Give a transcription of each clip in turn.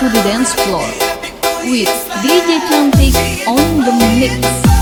to the dance floor with DJ Cantik on the mix.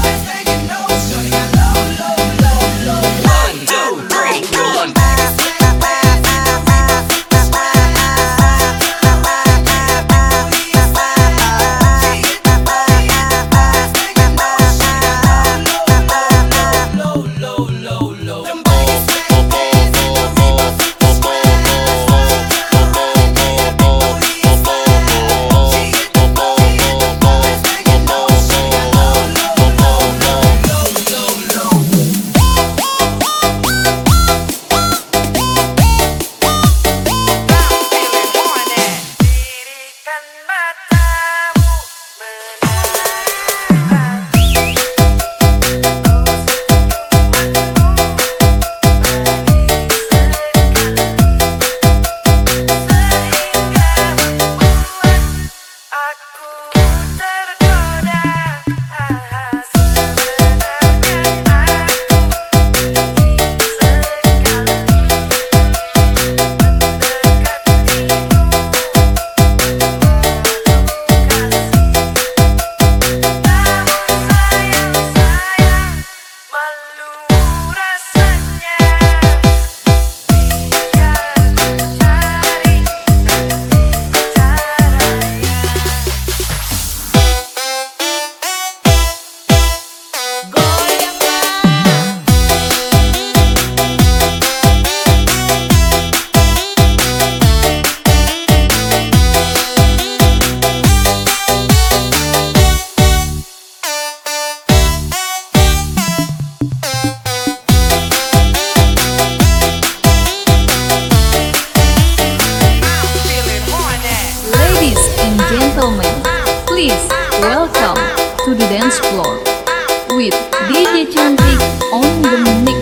Gentlemen, please welcome to the dance floor with DJ Cantik on the mix.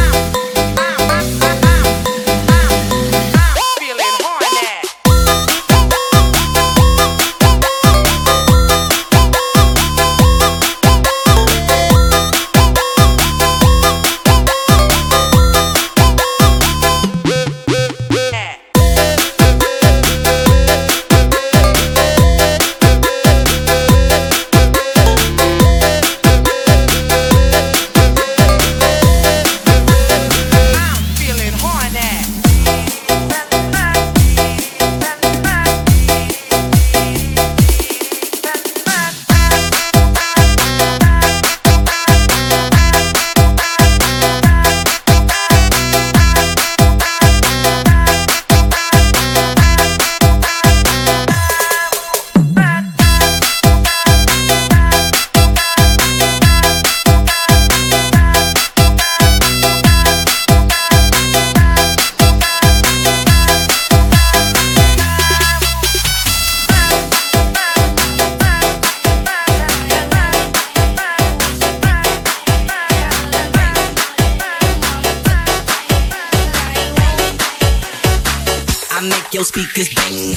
Make your speakers bang.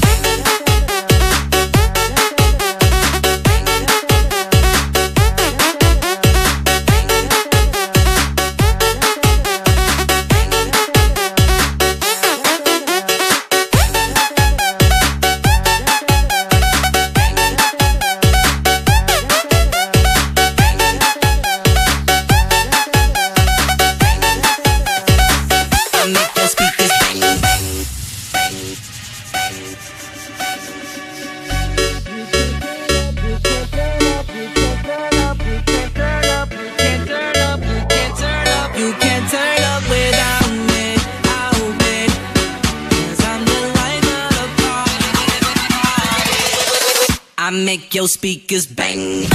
I make your speakers bang.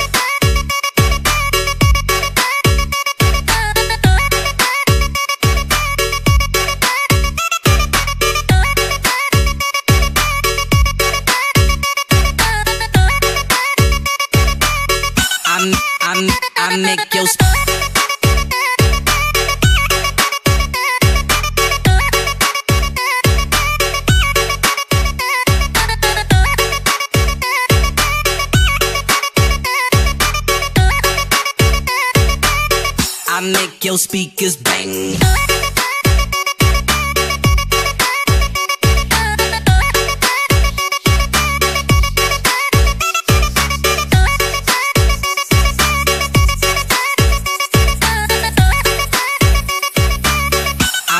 I make your make your speakers bang.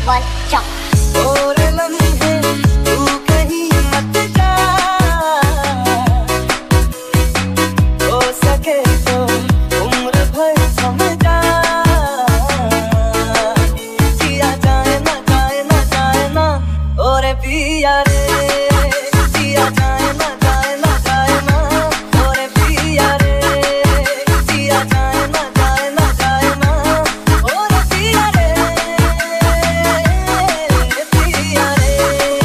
one, jump. और लम्हे तू कहीं मत जा, हो सके तो उम्र भर समझा, जिया जाए ना जाए ना जाए ना और पिया रे, जिया जाए ना जाए ना जाए ना और पिया रे, जिया जाए ना जाए ना जाए ना और पिया रे, पिया रे।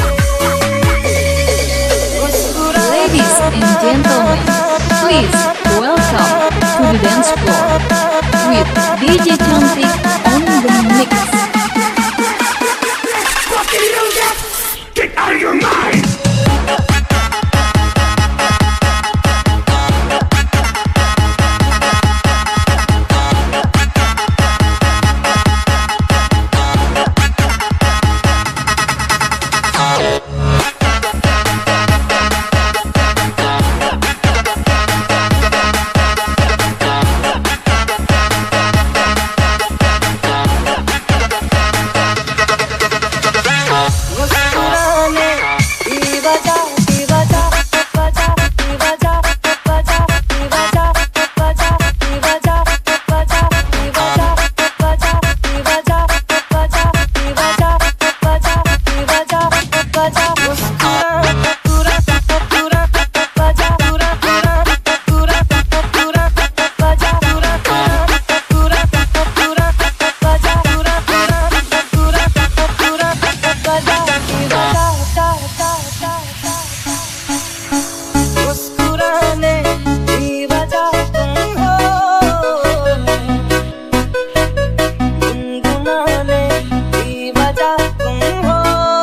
Ladies and gentlemen, please welcome to the dance floor with DJ Cantik on the mix. Get out of your mind! मुस्कुराने की वजह की वजह वजह की वजह वजह की वजह वजह की वजह वजह की वजह वजह की वजह वजह की वजह वजह की वजह वजह मुस्कुराना पूरा पूरा वजह पूरा पूरा पूरा पूरा वजह पूरा पूरा पूरा वजह पूरा पूरा पूरा पूरा मुस्कुराने की वजह तुम हो, गुनगुनाने की वजह तुम हो,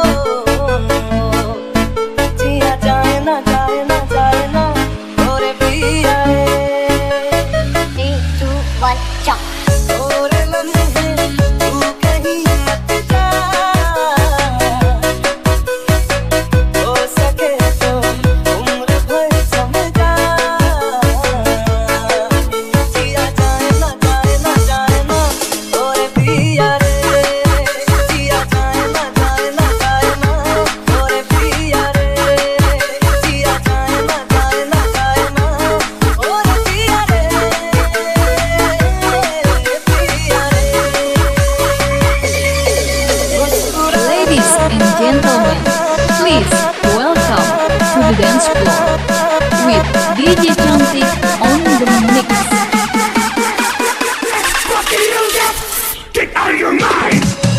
जिया जाए ना जाए ना जाए ना और पिया रे। 3, 2, 1, jump. और लम्हे तू कहीं मत जा, हो सके तो उम्र भर समझा, जिया जाए ना जाए ना जाए ना और पिया रे, जिया जाए ना जाए ना जाए ना और पिया रे, जिया जाए ना जाए ना जाए ना और पिया रे, पिया रे। Ladies and gentlemen, please welcome to the dance floor with DJ Cantik on the mix. Get out of your mind!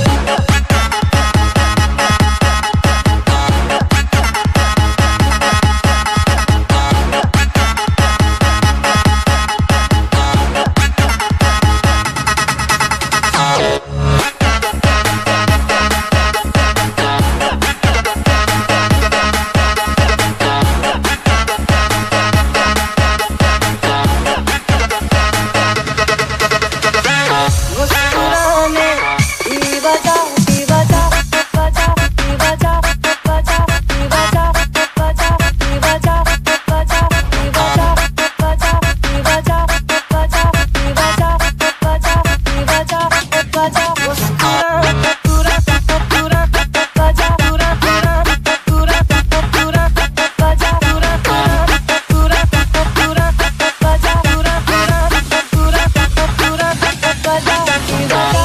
मुस्कुराने की वजह की वजह वजह की वजह वजह की वजह वजह की वजह वजह की वजह वजह की वजह वजह की वजह वजह की वजह वजह मुस्कुराना पूरा पूरा वजह पूरा पूरा पूरा पूरा वजह पूरा पूरा पूरा वजह पूरा पूरा पूरा वजह की वजह